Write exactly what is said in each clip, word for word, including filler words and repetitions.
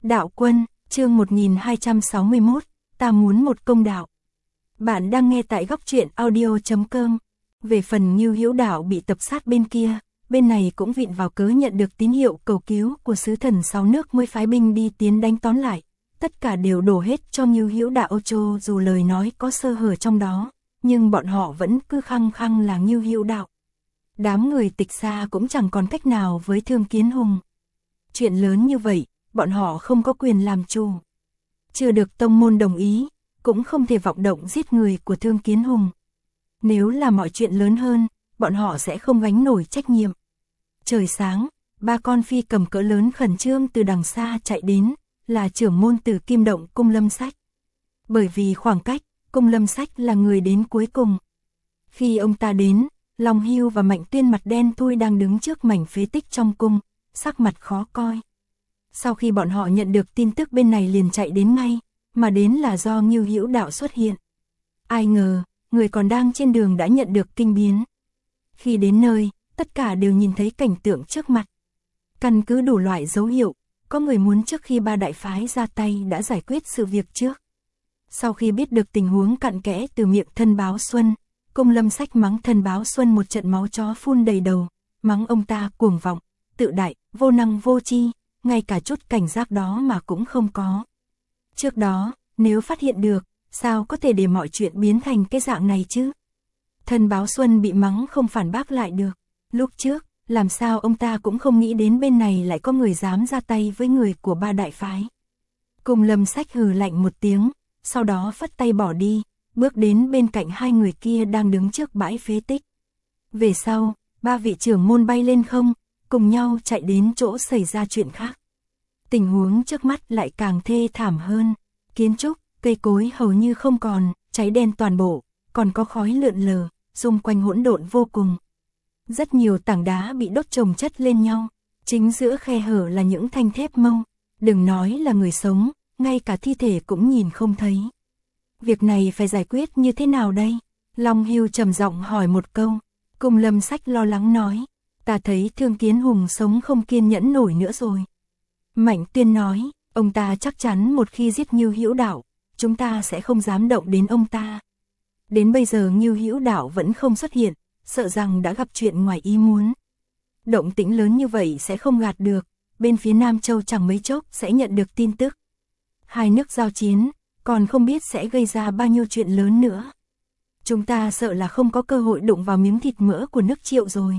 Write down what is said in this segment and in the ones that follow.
Đạo Quân, chương một nghìn hai trăm sáu mươi mốt, ta muốn một công đạo. Bạn đang nghe tại góc truyện audio chấm com. Về phần Ngưu Hữu Đạo bị tập sát bên kia, bên này cũng vịn vào cớ nhận được tín hiệu cầu cứu của sứ thần sáu nước mới phái binh đi tiến đánh tóm lại. Tất cả đều đổ hết cho Ngưu Hữu Đạo Ocho, dù lời nói có sơ hở trong đó, nhưng bọn họ vẫn cứ khăng khăng là Ngưu Hữu Đạo. Đám người Tịch Xa cũng chẳng còn cách nào với Thương Kiến Hùng. Chuyện lớn như vậy, bọn họ không có quyền làm chủ. Chưa được tông môn đồng ý, cũng không thể vọng động giết người của Thương Kiến Hùng. Nếu là mọi chuyện lớn hơn, bọn họ sẽ không gánh nổi trách nhiệm. Trời sáng, ba con phi cầm cỡ lớn khẩn trương từ đằng xa chạy đến, là trưởng môn Tử Kim Động Cung Lâm Sách. Bởi vì khoảng cách, Cung Lâm Sách là người đến cuối cùng. Khi ông ta đến, Long Hưu và Mạnh Tuyên mặt đen thui đang đứng trước mảnh phế tích trong cung, sắc mặt khó coi. Sau khi bọn họ nhận được tin tức bên này liền chạy đến ngay, mà đến là do Ngưu Hữu Đạo xuất hiện. Ai ngờ, người còn đang trên đường đã nhận được kinh biến. Khi đến nơi, tất cả đều nhìn thấy cảnh tượng trước mặt. Căn cứ đủ loại dấu hiệu, có người muốn trước khi ba đại phái ra tay đã giải quyết sự việc trước. Sau khi biết được tình huống cặn kẽ từ miệng Thân Báo Xuân, Cung Lâm Sách mắng Thân Báo Xuân một trận máu chó phun đầy đầu, mắng ông ta cuồng vọng, tự đại, vô năng vô tri, ngay cả chút cảnh giác đó mà cũng không có. Trước đó, nếu phát hiện được, sao có thể để mọi chuyện biến thành cái dạng này chứ? Thân Báo Xuân bị mắng không phản bác lại được. Lúc trước, làm sao ông ta cũng không nghĩ đến bên này lại có người dám ra tay với người của ba đại phái. Cung Lâm Sách hừ lạnh một tiếng, sau đó phất tay bỏ đi, bước đến bên cạnh hai người kia đang đứng trước bãi phế tích. Về sau, ba vị trưởng môn bay lên không, cùng nhau chạy đến chỗ xảy ra chuyện khác. Tình huống trước mắt lại càng thê thảm hơn. Kiến trúc, cây cối hầu như không còn, cháy đen toàn bộ, còn có khói lượn lờ, xung quanh hỗn độn vô cùng. Rất nhiều tảng đá bị đốt chồng chất lên nhau, chính giữa khe hở là những thanh thép mâu. Đừng nói là người sống, ngay cả thi thể cũng nhìn không thấy. Việc này phải giải quyết như thế nào đây? Long Hưu trầm giọng hỏi một câu. Cung Lâm Sách lo lắng nói, ta thấy Thương Kiến Hùng sống không kiên nhẫn nổi nữa rồi. Mạnh Tuyên nói, ông ta chắc chắn một khi giết Ngưu Hữu Đạo, chúng ta sẽ không dám động đến ông ta. Đến bây giờ Ngưu Hữu Đạo vẫn không xuất hiện, sợ rằng đã gặp chuyện ngoài ý muốn. Động tĩnh lớn như vậy sẽ không gạt được, bên phía Nam Châu chẳng mấy chốc sẽ nhận được tin tức. Hai nước giao chiến, còn không biết sẽ gây ra bao nhiêu chuyện lớn nữa. Chúng ta sợ là không có cơ hội đụng vào miếng thịt mỡ của nước Triệu rồi.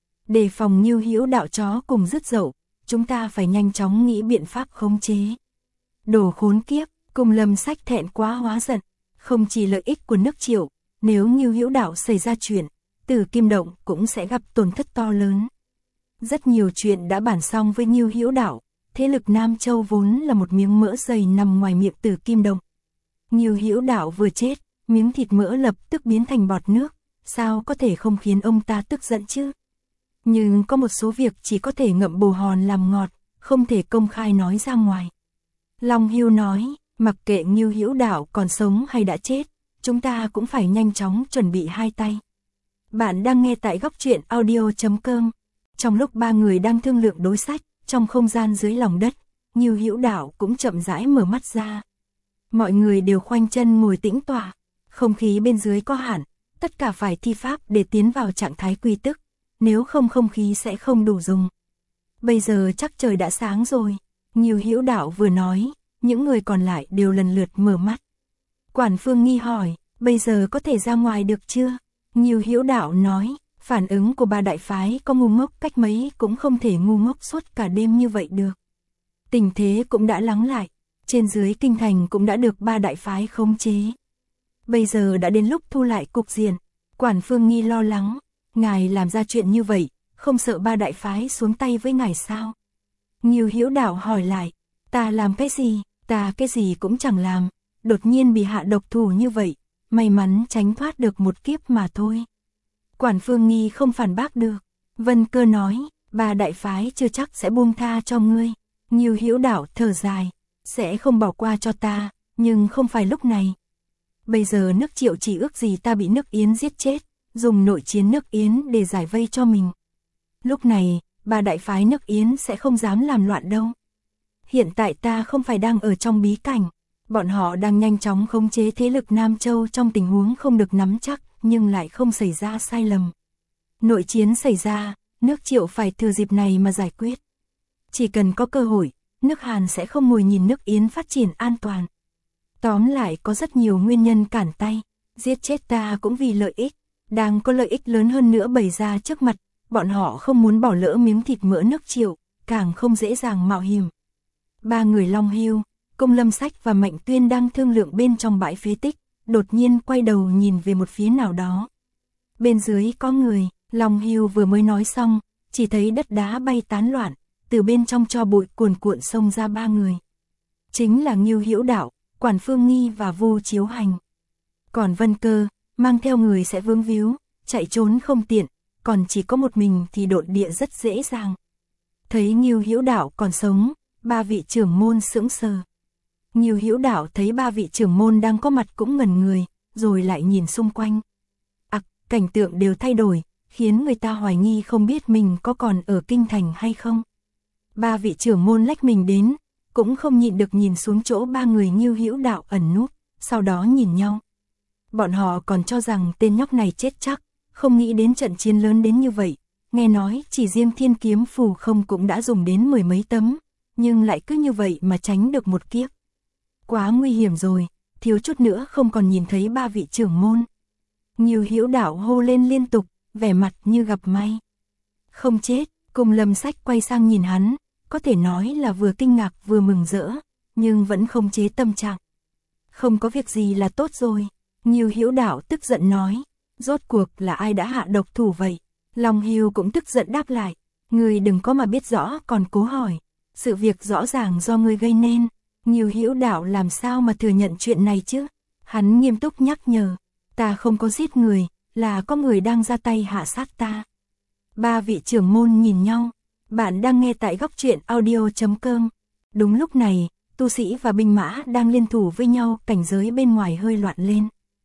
Đề phòng Ngưu Hữu Đạo chó cùng dứt dậu, chúng ta phải nhanh chóng nghĩ biện pháp khống chế. Đồ khốn kiếp, Cung Lâm Sách thẹn quá hóa giận, không chỉ lợi ích của nước Triệu, nếu Ngưu Hữu Đạo xảy ra chuyện, Tử Kim Động cũng sẽ gặp tổn thất to lớn. Rất nhiều chuyện đã bàn xong với Ngưu Hữu Đạo, thế lực Nam Châu vốn là một miếng mỡ dày nằm ngoài miệng Tử Kim Động. Ngưu Hữu Đạo vừa chết, miếng thịt mỡ lập tức biến thành bọt nước, sao có thể không khiến ông ta tức giận chứ? Nhưng có một số việc chỉ có thể ngậm bồ hòn làm ngọt, không thể công khai nói ra ngoài. Long Hưu nói, mặc kệ Ngưu Hữu Đạo còn sống hay đã chết, chúng ta cũng phải nhanh chóng chuẩn bị hai tay. Bạn đang nghe tại góc truyện audio chấm com. Trong lúc ba người đang thương lượng đối sách, trong không gian dưới lòng đất, Ngưu Hữu Đạo cũng chậm rãi mở mắt ra. Mọi người đều khoanh chân ngồi tĩnh tọa, không khí bên dưới có hạn, tất cả phải thi pháp để tiến vào trạng thái quy tức, nếu không không khí sẽ không đủ dùng. Bây giờ chắc trời đã sáng rồi, Ngưu Hữu Đạo vừa nói, những người còn lại đều lần lượt mở mắt. Quản Phương Nghi hỏi, bây giờ có thể ra ngoài được chưa? Ngưu Hữu Đạo nói, phản ứng của ba đại phái có ngu ngốc cách mấy cũng không thể ngu ngốc suốt cả đêm như vậy được. Tình thế cũng đã lắng lại, trên dưới kinh thành cũng đã được ba đại phái khống chế. Bây giờ đã đến lúc thu lại cục diện. Quản Phương Nghi lo lắng, ngài làm ra chuyện như vậy, không sợ ba đại phái xuống tay với ngài sao? Ngưu Hữu Đạo hỏi lại, ta làm cái gì, ta cái gì cũng chẳng làm, đột nhiên bị hạ độc thủ như vậy, may mắn tránh thoát được một kiếp mà thôi. Quản Phương Nghi không phản bác được. Vân Cơ nói, ba đại phái chưa chắc sẽ buông tha cho ngươi. Ngưu Hữu Đạo thở dài, sẽ không bỏ qua cho ta, nhưng không phải lúc này. Bây giờ nước Triệu chỉ ước gì ta bị nước Yến giết chết, dùng nội chiến nước Yến để giải vây cho mình. Lúc này, ba đại phái nước Yến sẽ không dám làm loạn đâu. hiện tại ta không phải đang ở trong bí cảnh. Bọn họ đang nhanh chóng khống chế thế lực Nam Châu trong tình huống không được nắm chắc, nhưng lại không xảy ra sai lầm. Nội chiến xảy ra, nước Triệu phải thừa dịp này mà giải quyết. Chỉ cần có cơ hội, nước Hàn sẽ không ngồi nhìn nước Yến phát triển an toàn. Tóm lại có rất nhiều nguyên nhân cản tay, giết chết ta cũng vì lợi ích, đang có lợi ích lớn hơn nữa bày ra trước mặt, bọn họ không muốn bỏ lỡ miếng thịt mỡ nước Triệu, càng không dễ dàng mạo hiểm. Ba người Long Hưu, Cung Lâm Sách và Mạnh Tuyên đang thương lượng bên trong bãi phế tích, đột nhiên quay đầu nhìn về một phía nào đó. Bên dưới có người, Long Hưu vừa mới nói xong, chỉ thấy đất đá bay tán loạn, từ bên trong tro bụi cuồn cuộn xông ra ba người. Chính là Ngưu Hữu Đạo, Quản Phương Nghi và Vu Chiếu Hành. Còn Vân Cơ, mang theo người sẽ vướng víu, chạy trốn không tiện, còn chỉ có một mình thì độn địa rất dễ dàng. Thấy Ngưu Hữu Đạo còn sống, ba vị trưởng môn sững sờ. Ngưu Hữu Đạo thấy ba vị trưởng môn đang có mặt cũng ngẩn người, rồi lại nhìn xung quanh. Ặc, à, cảnh tượng đều thay đổi, khiến người ta hoài nghi không biết mình có còn ở kinh thành hay không. Ba vị trưởng môn lách mình đến, cũng không nhịn được nhìn xuống chỗ ba người Ngưu Hữu Đạo ẩn núp, sau đó nhìn nhau. Bọn họ còn cho rằng tên nhóc này chết chắc, không nghĩ đến trận chiến lớn đến như vậy. Nghe nói chỉ riêng thiên kiếm phù không cũng đã dùng đến mười mấy tấm, nhưng lại cứ như vậy mà tránh được một kiếp. Quá nguy hiểm rồi, thiếu chút nữa không còn nhìn thấy ba vị trưởng môn. Ngưu Hữu Đạo hô lên liên tục, vẻ mặt như gặp may. Không chết, Cung Lâm Sách quay sang nhìn hắn, có thể nói là vừa kinh ngạc vừa mừng rỡ, nhưng vẫn không chế tâm trạng. Không có việc gì là tốt rồi. Ngưu Hữu Đạo tức giận nói, rốt cuộc là ai đã hạ độc thủ vậy? Long Hưu cũng tức giận đáp lại, ngươi đừng có mà biết rõ còn cố hỏi, sự việc rõ ràng do ngươi gây nên. Ngưu Hữu Đạo làm sao mà thừa nhận chuyện này chứ? Hắn nghiêm túc nhắc nhở, ta không có giết người, là có người đang ra tay hạ sát ta. Ba vị trưởng môn nhìn nhau, bạn đang nghe tại góc truyện audio chấm com. Đúng lúc này, tu sĩ và binh mã đang liên thủ với nhau, cảnh giới bên ngoài hơi loạn lên.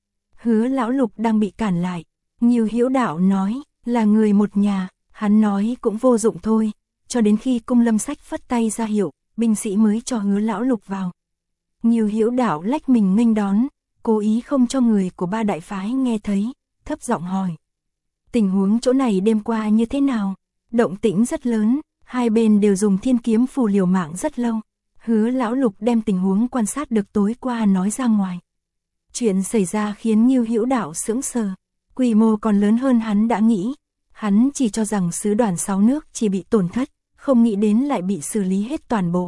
Hứa Lão Lục đang bị cản lại, Ngưu Hữu Đạo nói, là người một nhà, hắn nói cũng vô dụng thôi, cho đến khi Cung Lâm Sách phất tay ra hiệu, binh sĩ mới cho Hứa Lão Lục vào. Ngưu Hữu Đạo lách mình nghênh đón, cố ý không cho người của ba đại phái nghe thấy, thấp giọng hỏi. Tình huống chỗ này đêm qua như thế nào? Động tĩnh rất lớn, hai bên đều dùng thiên kiếm phù liều mạng rất lâu. Hứa Lão Lục đem tình huống quan sát được tối qua nói ra ngoài. Chuyện xảy ra khiến Ngưu Hữu Đạo sững sờ, quy mô còn lớn hơn hắn đã nghĩ. Hắn chỉ cho rằng sứ đoàn sáu nước chỉ bị tổn thất, không nghĩ đến lại bị xử lý hết toàn bộ.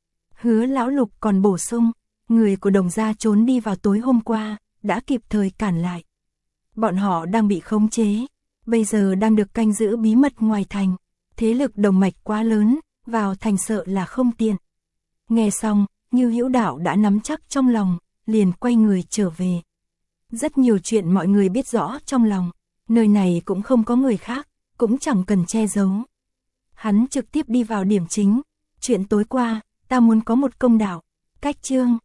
Hứa Lão Lục còn bổ sung, người của Đồng gia trốn đi vào tối hôm qua, đã kịp thời cản lại. Bọn họ đang bị khống chế, bây giờ đang được canh giữ bí mật ngoài thành. Thế lực Đồng mạch quá lớn, vào thành sợ là không tiện. Nghe xong, Ngưu Hữu Đạo đã nắm chắc trong lòng, liền quay người trở về. Rất nhiều chuyện mọi người biết rõ trong lòng, nơi này cũng không có người khác, cũng chẳng cần che giấu. Hắn trực tiếp đi vào điểm chính, chuyện tối qua, ta muốn có một công đạo. Cách chương